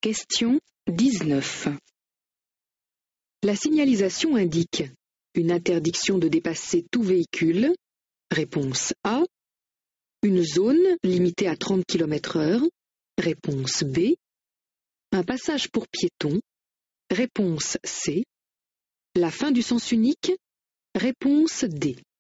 Question 19. La signalisation indique une interdiction de dépasser tout véhicule. Réponse A. Une zone limitée à 30 km/h. Réponse B. Un passage pour piétons. Réponse C. La fin du sens unique. Réponse D.